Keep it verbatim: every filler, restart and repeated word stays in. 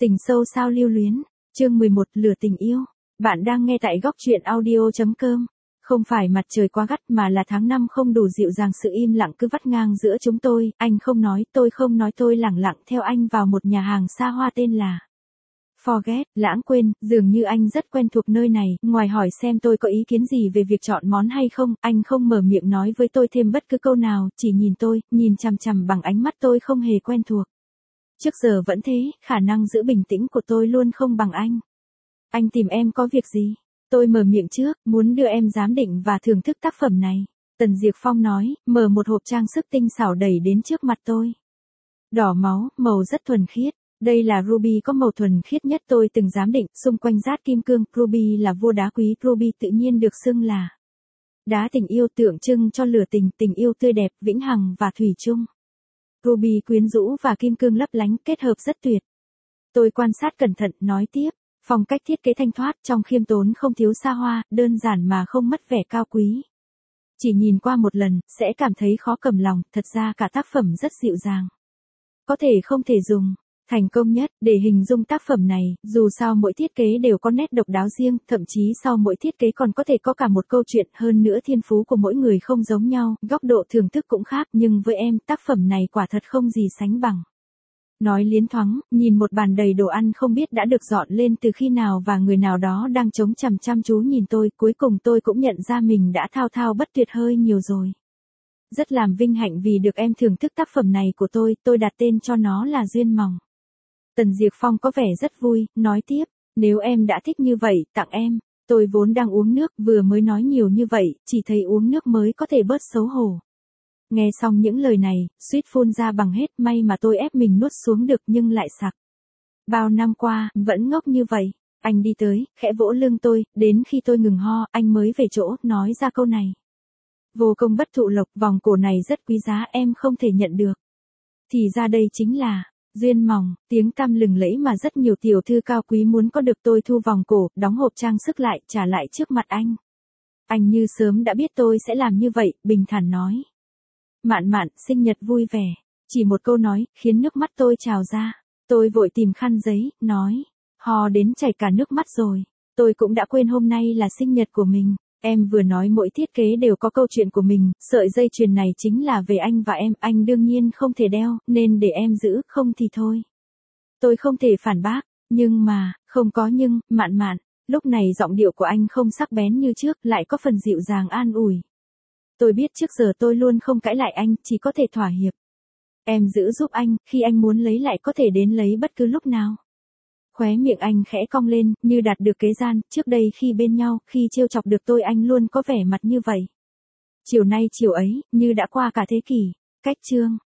Tình sâu sao lưu luyến, chương mười một lửa tình yêu. Bạn đang nghe tại góc truyện audio.com. Không phải mặt trời quá gắt mà là tháng năm không đủ dịu dàng, sự im lặng cứ vắt ngang giữa chúng tôi, anh không nói, tôi không nói, tôi lẳng lặng theo anh vào một nhà hàng xa hoa tên là Forget, lãng quên, dường như anh rất quen thuộc nơi này, ngoài hỏi xem tôi có ý kiến gì về việc chọn món hay không, anh không mở miệng nói với tôi thêm bất cứ câu nào, chỉ nhìn tôi, nhìn chằm chằm bằng ánh mắt tôi không hề quen thuộc. Trước giờ vẫn thế, khả năng giữ bình tĩnh của tôi luôn không bằng anh. Anh tìm em có việc gì? Tôi mở miệng trước, muốn đưa em giám định và thưởng thức tác phẩm này. Tần Diệp Phong nói, mở một hộp trang sức tinh xảo đẩy đến trước mặt tôi. Đỏ máu, màu rất thuần khiết. Đây là ruby có màu thuần khiết nhất tôi từng giám định, xung quanh rát kim cương, ruby là vua đá quý, ruby tự nhiên được xưng là đá tình yêu, tượng trưng cho lửa tình, tình yêu tươi đẹp, vĩnh hằng và thủy chung. Ruby quyến rũ và kim cương lấp lánh, kết hợp rất tuyệt. Tôi quan sát cẩn thận, nói tiếp, phong cách thiết kế thanh thoát, trong khiêm tốn không thiếu xa hoa, đơn giản mà không mất vẻ cao quý. Chỉ nhìn qua một lần, sẽ cảm thấy khó cầm lòng, thật ra cả tác phẩm rất dịu dàng. Có thể không thể dùng. Thành công nhất, để hình dung tác phẩm này, dù sao mỗi thiết kế đều có nét độc đáo riêng, thậm chí sau mỗi thiết kế còn có thể có cả một câu chuyện, hơn nữa thiên phú của mỗi người không giống nhau, góc độ thưởng thức cũng khác, nhưng với em, tác phẩm này quả thật không gì sánh bằng. Nói liến thoáng, nhìn một bàn đầy đồ ăn không biết đã được dọn lên từ khi nào và người nào đó đang chống chằm chăm chú nhìn tôi, cuối cùng tôi cũng nhận ra mình đã thao thao bất tuyệt hơi nhiều rồi. Rất làm vinh hạnh vì được em thưởng thức tác phẩm này của tôi, tôi đặt tên cho nó là Duyên Mỏng. Tần Diệp Phong có vẻ rất vui, nói tiếp, nếu em đã thích như vậy, tặng em. Tôi vốn đang uống nước, vừa mới nói nhiều như vậy, chỉ thấy uống nước mới có thể bớt xấu hổ. Nghe xong những lời này, suýt phun ra bằng hết, may mà tôi ép mình nuốt xuống được nhưng lại sặc. Bao năm qua, vẫn ngốc như vậy. Anh đi tới, khẽ vỗ lưng tôi, đến khi tôi ngừng ho, anh mới về chỗ, nói ra câu này. Vô công bất thụ lộc, vòng cổ này rất quý giá, em không thể nhận được. Thì ra đây chính là Duyên Mỏng, tiếng tăm lừng lẫy mà rất nhiều tiểu thư cao quý muốn có được. Tôi thu vòng cổ, đóng hộp trang sức lại, trả lại trước mặt anh. Anh như sớm đã biết tôi sẽ làm như vậy, bình thản nói. Mạn Mạn, sinh nhật vui vẻ. Chỉ một câu nói, khiến nước mắt tôi trào ra. Tôi vội tìm khăn giấy, nói. Ho đến chảy cả nước mắt rồi. Tôi cũng đã quên hôm nay là sinh nhật của mình. Em vừa nói mỗi thiết kế đều có câu chuyện của mình, sợi dây chuyền này chính là về anh và em, anh đương nhiên không thể đeo, nên để em giữ, không thì thôi. Tôi không thể phản bác, nhưng mà, không có nhưng, Mạn Mạn, lúc này giọng điệu của anh không sắc bén như trước, lại có phần dịu dàng an ủi. Tôi biết trước giờ tôi luôn không cãi lại anh, chỉ có thể thỏa hiệp. Em giữ giúp anh, khi anh muốn lấy lại có thể đến lấy bất cứ lúc nào. Khóe miệng anh khẽ cong lên, như đạt được kế gian, trước đây khi bên nhau, khi trêu chọc được tôi anh luôn có vẻ mặt như vậy. Chiều nay chiều ấy, như đã qua cả thế kỷ. Cách chương.